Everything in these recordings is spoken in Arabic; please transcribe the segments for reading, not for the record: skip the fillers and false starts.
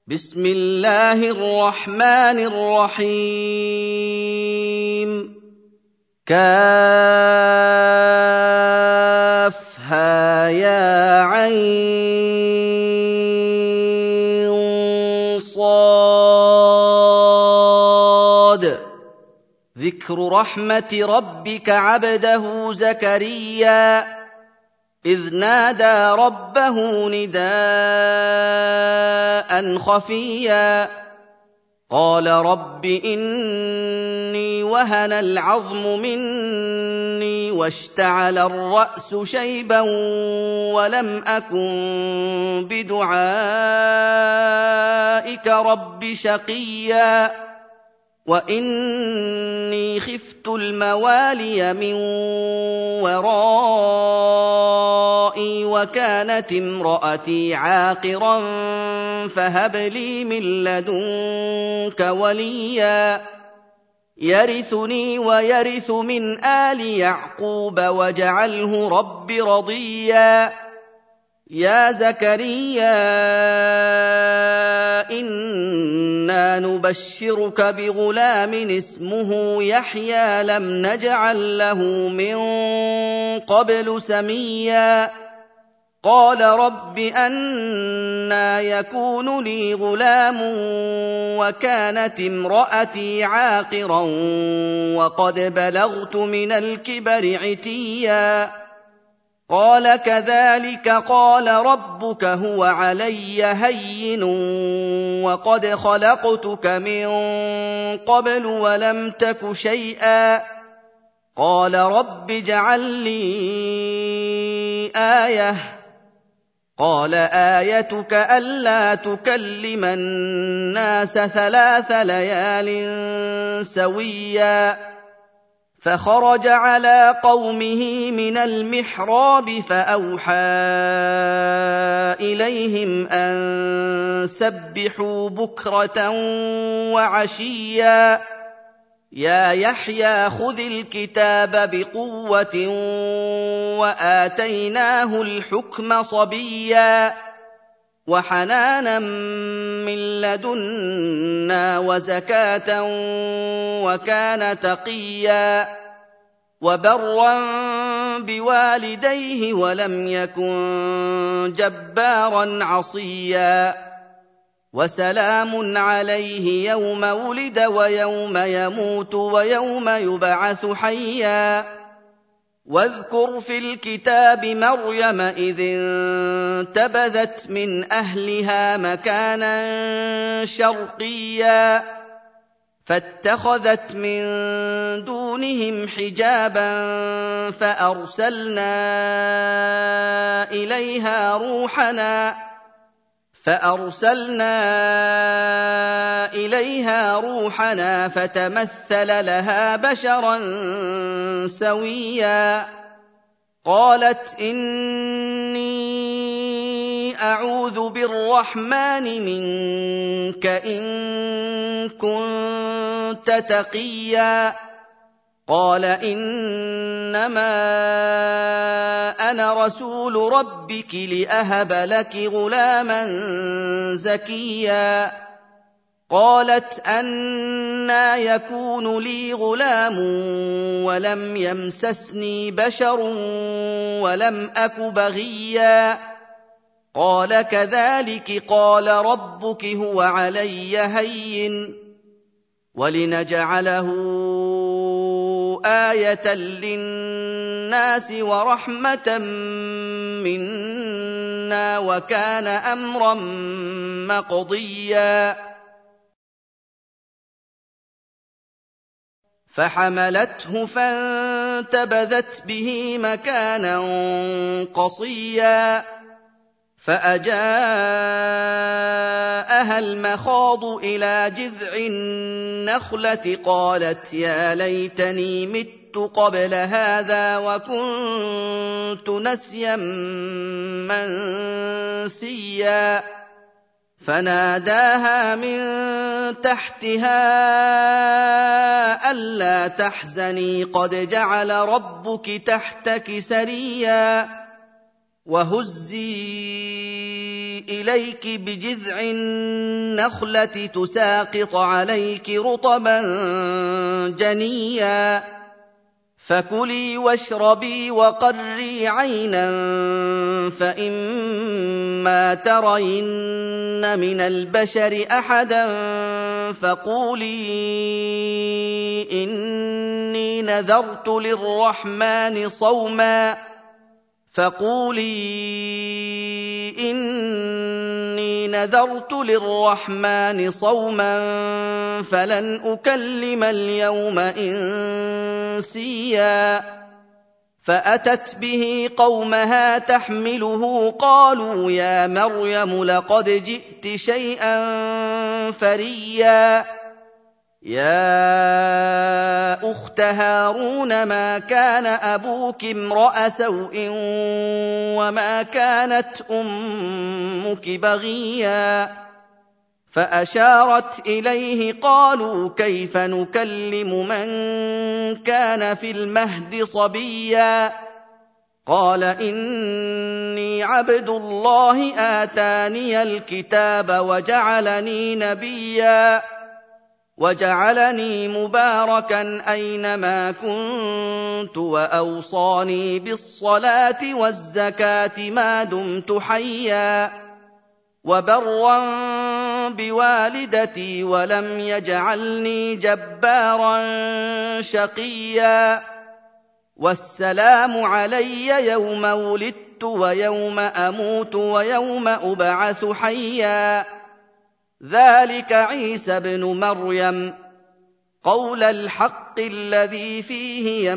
بسم الله الرحمن الرحيم كافها يا عين صاد ذكر رحمة ربك عبده زكريا إذ نادى ربه نداء خفيا قال رب إني وهن العظم مني واشتعل الرأس شيبا ولم أكن بدعائك رب شقيا وإني خفت الموالي من ورائي وكانت امرأتي عاقرا فهب لي من لدنك وليا يرثني ويرث من آل يعقوب واجعله رب رضيا يا زكريا إنا نبشرك بغلام اسمه يحيى لم نجعل له من قبل سميا قال رب أنى يكون لي غلام وكانت امرأتي عاقرا وقد بلغت من الكبر عتيا قال كذلك قال ربك هو علي هين وقد خلقتك من قبل ولم تك شيئا قال رب اجعل لي آية قال آيتك ألا تكلم الناس 3 ليال سويا فخرج على قومه من المحراب فأوحى إليهم أن سبحوا بكرة وعشيا يا يحيى خذ الكتاب بقوة وآتيناه الحكم صبيا وحنانا من لدنا وزكاة وكان تقيا وبرا بوالديه ولم يكن جبارا عصيا وسلام عليه يوم ولد ويوم يموت ويوم يبعث حيا واذكر في الكتاب مريم إذ انتبذت من أهلها مكانا شرقيا فاتخذت من دونهم حجابا فأرسلنا إليها روحنا فتمثل لها بشرا سويا قالت إني أعوذ بالرحمن منك إن كنت تقيا قال إنما أنا رسول ربك لأهب لك غلاما زكيا قالت أنى يكون لي غلام ولم يمسسني بشر ولم أك بغيا قال كذلك قال ربك هو علي هين ولنجعله آية للناس ورحمة منا وكان أمرا مقضيا فحملته فانتبذت به مكانا قصيا فأجاءها المخاض إلى جذع النخلة قالت يا ليتني مت قبل هذا وكنت نسيا منسيا فناداها من تحتها ألا تحزني قد جعل ربك تحتك سريا وهزي إليك بجذع النخلة تساقط عليك رطبا جنيا فكلي واشربي وقري عينا فإما ترين من البشر أحدا فقولي إني نذرت للرحمن صوما فلن أكلم اليوم إنسيا فأتت به قومها تحمله قالوا يا مريم لقد جئت شيئا فريا يا أخت هارون ما كان أبوك امرأ سوء وما كانت أمك بغيا فأشارت إليه قالوا كيف نكلم من كان في المهد صبيا قال إني عبد الله آتاني الكتاب وجعلني نبيا وجعلني مباركا أينما كنت وأوصاني بالصلاة والزكاة ما دمت حيا وبرا بوالدتي ولم يجعلني جبارا شقيا والسلام علي يوم ولدت ويوم أموت ويوم أبعث حيا ذلك عيسى ابن مريم قول الحق الذي فيه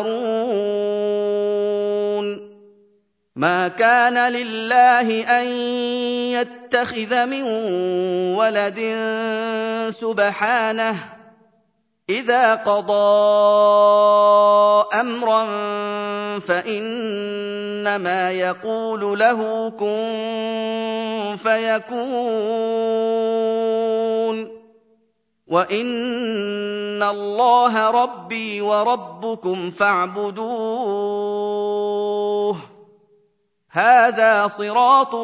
يمترون ما كان لله أن يتخذ من ولد سبحانه إذا قضى أمرا فإنما يقول له كن فيكون وإن الله ربي وربكم فاعبدوه هذا صراط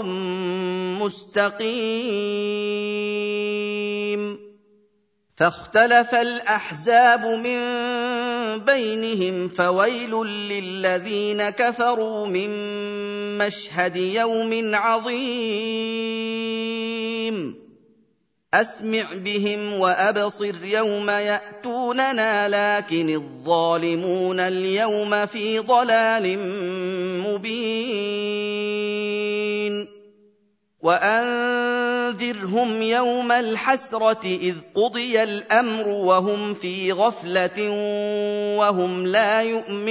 مستقيم فاختلف الأحزاب من بينهم فويل للذين كفروا من مشهد يوم عظيم أسمع بهم وأبصر يوم يأتوننا لكن الظالمون اليوم في ضلال مبين وأنذرهم يوم الحسرة إذ قضي الأمر وهم في غفلة وهم لا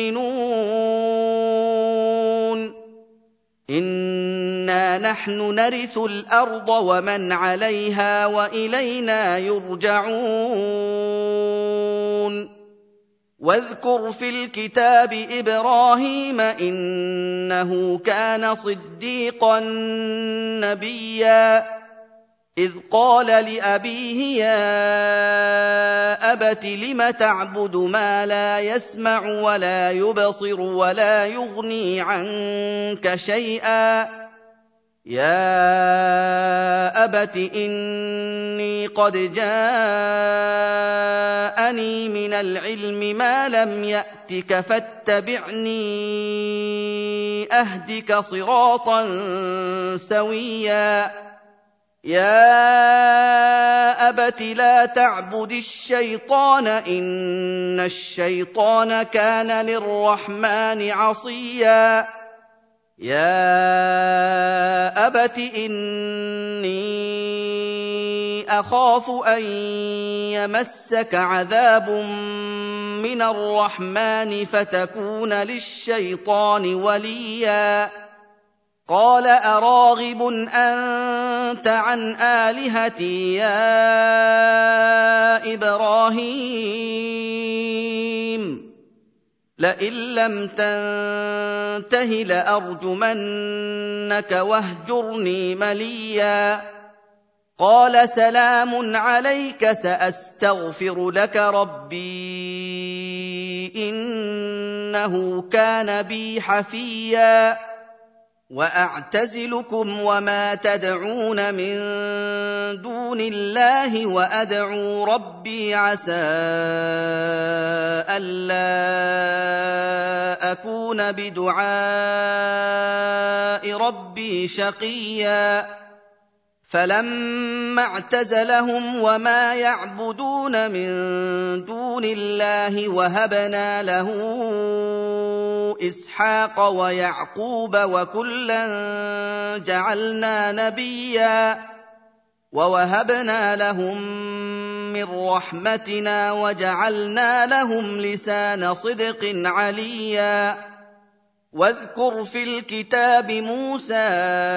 يؤمنون إنا نحن نرث الأرض ومن عليها وإلينا يرجعون واذكر في الكتاب إبراهيم إنه كان صديقا نبيا إذ قال لأبيه يا أبت لم تعبد ما لا يسمع ولا يبصر ولا يغني عنك شيئا يا أبت إني قد جاءني من العلم ما لم يأتك فاتبعني أهدك صراطا سويا يا أبت لا تعبد الشيطان إن الشيطان كان للرحمن عصيا يا أبت إني أخاف أن يمسك عذاب من الرحمن فتكون للشيطان وليا قال أراغب أنت عن آلهتي يا إبراهيم لئن لم تنته لأرجمنك واهجرني مليا قال سلام عليك سأستغفر لك ربي إنه كان بي حفيا وأعتزلكم وما تدعون من دون الله وأدعو ربي عسى ألا أكون بدعاء ربي شقيا فلما اعتزلهم وما يعبدون من دون الله وهبنا له إسحاق ويعقوب وكلا جعلنا نبيا ووهبنا لهم من رحمتنا وجعلنا لهم لسان صدق عليا واذكر في الكتاب موسى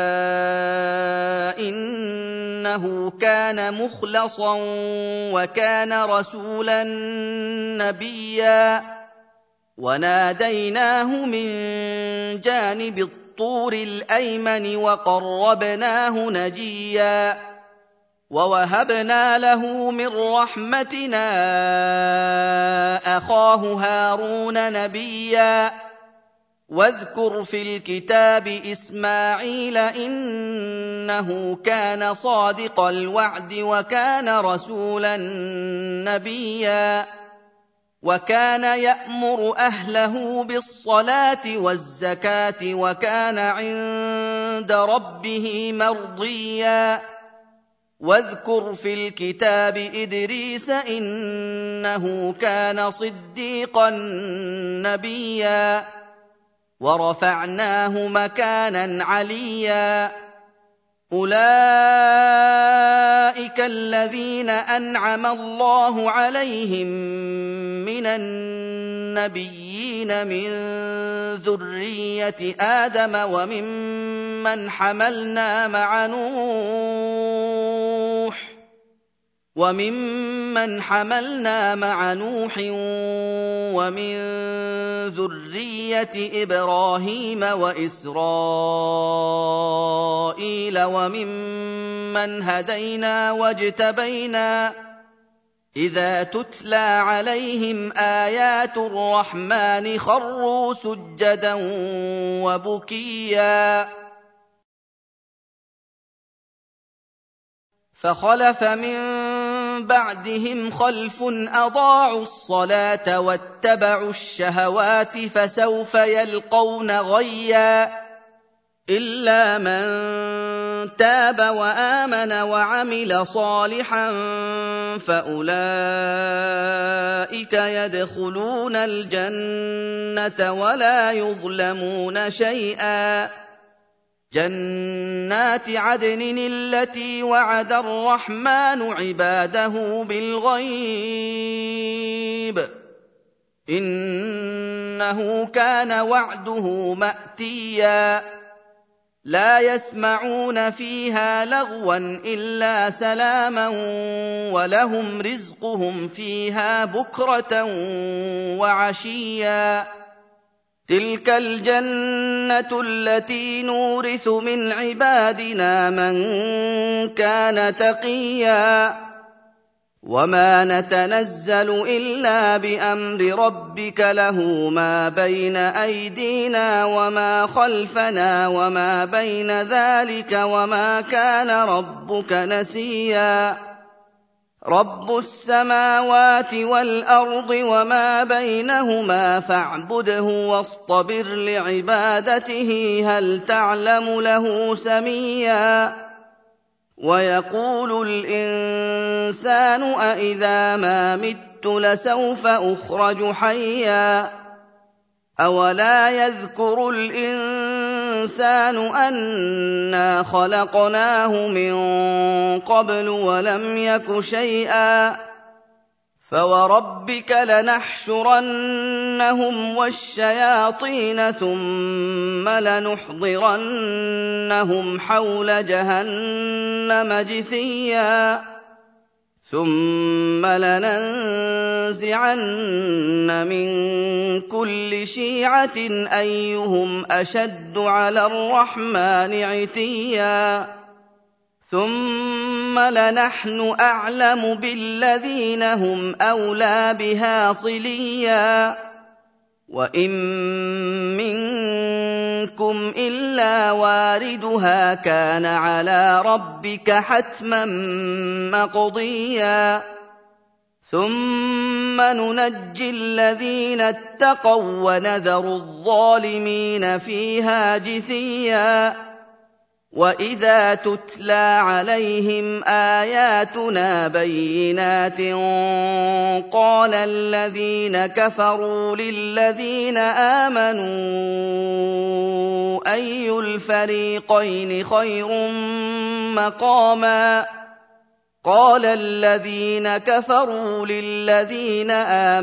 إنه كان مخلصا وكان رسولا نبيا وناديناه من جانب الطور الأيمن وقربناه نجيا ووهبنا له من رحمتنا أخاه هارون نبيا واذكر في الكتاب إسماعيل إنه كان صادق الوعد وكان رسولا نبيا وكان يأمر أهله بالصلاة والزكاة وكان عند ربه مرضيا واذكر في الكتاب إدريس إنه كان صديقا نبيا ورفعناه مكانا عليا أولئك الذين أنعم الله عليهم من النبيين من ذرية آدم وممن حملنا مع نوح ومن ذرية إبراهيم وإسرائيل وممن هدينا واجتبينا إذا تتلى عليهم آيات الرحمن خروا سجدا وبكيا فخلف من بعدهم خلف أضاعوا الصلاة واتبعوا الشهوات فسوف يلقون غيا إلا من تاب وآمن وعمل صالحا فأولئك يدخلون الجنة ولا يظلمون شيئا جنات عدن التي وعد الرحمن عباده بالغيب إنه كان وعده مأتيا لا يسمعون فيها لغوا إلا سلاما ولهم رزقهم فيها بكرة وعشيا تلك الجنة التي نورث من عبادنا من كان تقيا وما نتنزل إلا بأمر ربك له ما بين أيدينا وما خلفنا وما بين ذلك وما كان ربك نسيا رب السماوات والأرض وما بينهما فاعبده واصطبر لعبادته هل تعلم له سميا ويقول الإنسان أإذا ما مت لسوف أخرج حيا أولا يذكر الإنسان أنا خلقناه من قبل ولم يك شيئا فوربك لنحشرنهم والشياطين ثم لنحضرنهم حول جهنم جثيا ثم لننزعن من كل شيعة أيهم أشد على الرحمن عتيا ثم لنحن أعلم بالذين هم أولى بها صليا وَإِن مِّنكُمْ إِلَّا وَارِدُهَا كَانَ عَلَىٰ رَبِّكَ حَتْمًا مَّقْضِيًّا ثُمَّ نُنَجِّي الَّذِينَ اتَّقَوا وَّنَذَرُ الظَّالِمِينَ فِيهَا جِثِيًّا وَإِذَا تُتْلَىٰ عَلَيْهِمْ آيَاتُنَا بَيِّنَاتٍ قَالَ الَّذِينَ كَفَرُوا لِلَّذِينَ آمَنُوا أَيُّ الْفَرِيقَيْنِ خَيْرٌ مَّقَامًا قَالَ الَّذِينَ كَفَرُوا لِلَّذِينَ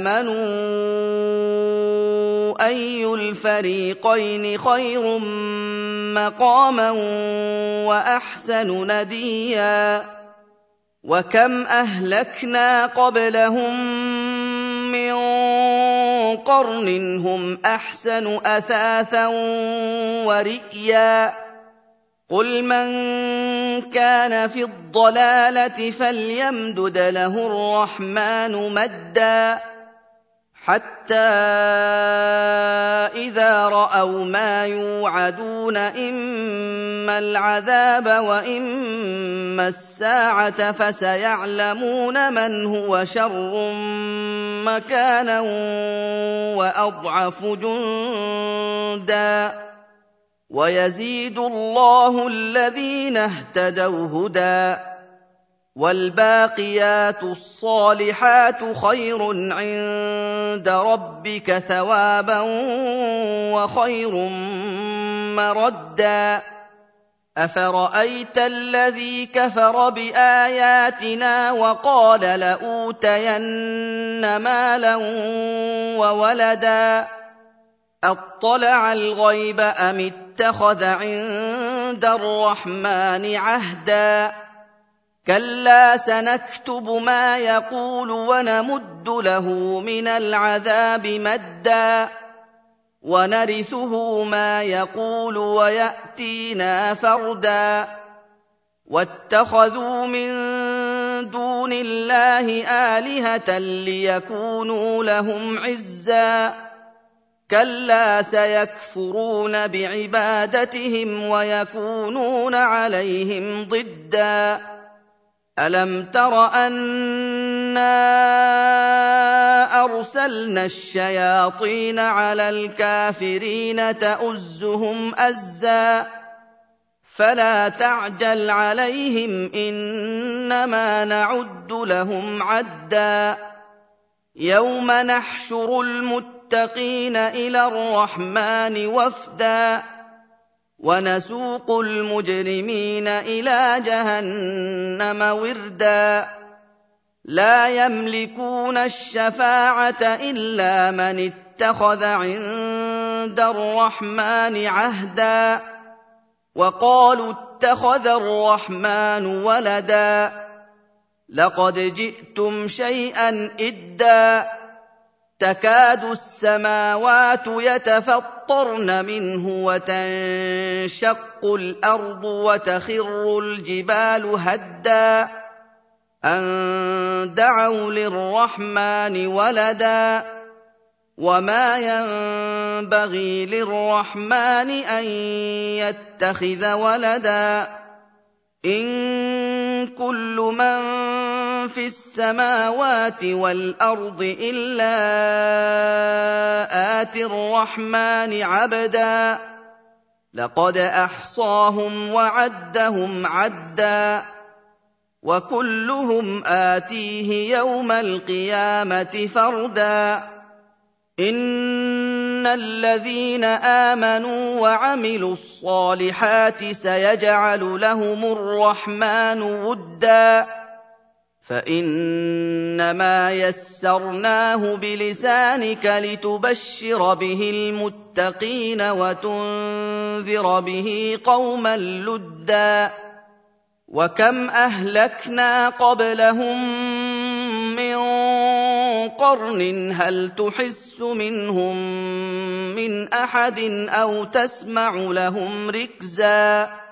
آمَنُوا أَيُّ الْفَرِيقَيْنِ خَيْرٌ مَّقَامًا وَأَحْسَنُ نَدِيًّا وَكَمْ أَهْلَكْنَا قَبْلَهُم مِّن قَرْنٍ هُمْ أَحْسَنُ أَثَاثًا وَرِئْيًا قُلْ مَن كَانَ فِي الضَّلَالَةِ فَلْيَمْدُدْ لَهُ الرَّحْمَٰنُ مَدًّا حَتَّىٰ إِذَا رَأَوْا مَا يُوعَدُونَ إِمَّا الْعَذَابَ وَإِمَّا السَّاعَةَ فَسَيَعْلَمُونَ مَنْ هُوَ شَرٌّ مَّكَانًا وَأَضْعَفُ جُندًا وَيَزِيدُ اللَّهُ الَّذِينَ اهْتَدَوْا هُدًى وَالْبَاقِيَاتُ الصَّالِحَاتُ خَيْرٌ عِندَ رَبِّكَ ثَوَابًا وَخَيْرٌ مَّرَدًّا أَفَرَأَيْتَ الَّذِي كَفَرَ بِآيَاتِنَا وَقَالَ لَأُوتَيَنَّ مَالًا وَوَلَدًا أَطَّلَعَ الْغَيْبَ أَمِ اتَّخَذَ عِندَ الرَّحْمَٰنِ عَهْدًا كَلَّا سَنَكْتُبُ مَا يَقُولُ وَنَمُدُّ لَهُ مِنَ الْعَذَابِ مَدًّا وَنَرِثُهُ مَا يَقُولُ وَيَأْتِينَا فَرْدًا وَاتَّخَذُوا مِن دُونِ اللَّهِ آلِهَةً لِّيَكُونُوا لَهُمْ عِزًّا كَلَّا سَيَكْفُرُونَ بِعِبَادَتِهِمْ وَيَكُونُونَ عَلَيْهِمْ ضِدًّا أَلَمْ تَرَ أَنَّا أَرْسَلْنَا الشَّيَاطِينَ عَلَى الْكَافِرِينَ تَؤُزُّهُمْ أَزًّا فَلَا تَعْجَلْ عَلَيْهِمْ إِنَّمَا نَعُدُّ لَهُمْ عَدًّا يَوْمَ نَحْشُرُ الْمُتَّقِينَ إِلَى الرَّحْمَٰنِ وَفْدًا وَنَسُوقُ الْمُجْرِمِينَ إِلَىٰ جَهَنَّمَ وِرْدًا لَّا يَمْلِكُونَ الشَّفَاعَةَ إِلَّا مَنِ اتَّخَذَ عِندَ الرَّحْمَٰنِ عَهْدًا وَقَالُوا اتَّخَذَ الرَّحْمَٰنُ وَلَدًا لَّقَدْ جِئْتُمْ شَيْئًا إِدًّا تَكَادُ السَّمَاوَاتُ يَتَفَطَّرْنَ مِنْهُ وَتَنشَقُّ الْأَرْضُ وَتَخِرُّ الْجِبَالُ هَدًّا أَن دَعَوْا لِلرَّحْمَٰنِ وَلَدًا وَمَا يَنبَغِي لِلرَّحْمَٰنِ أَن يَتَّخِذَ وَلَدًا إِن كُلُّ مَن فِي السَّمَاوَاتِ وَالْأَرْضِ إِلَّا آتِي الرَّحْمَٰنِ عَبْدًا لَّقَدْ أَحْصَاهُمْ وَعَدَّهُمْ عَدًّا وَكُلُّهُمْ آتِيهِ يَوْمَ الْقِيَامَةِ فَرْدًا إِنَّ الَّذِينَ آمَنُوا وَعَمِلُوا الصَّالِحَاتِ سَيَجْعَلُ لَهُمُ الرَّحْمَٰنُ وُدًّا فَإِنَّمَا يَسَّرْنَاهُ بِلِسَانِكَ لِتُبَشِّرَ بِهِ الْمُتَّقِينَ وَتُنذِرَ بِهِ قَوْمًا لُّدًّا وَكَمْ أَهْلَكْنَا قَبْلَهُم مِّن قَرْنٍ هَلْ تُحِسُّ مِنْهُم مِّنْ أَحَدٍ أَوْ تَسْمَعُ لَهُمْ رِكْزًا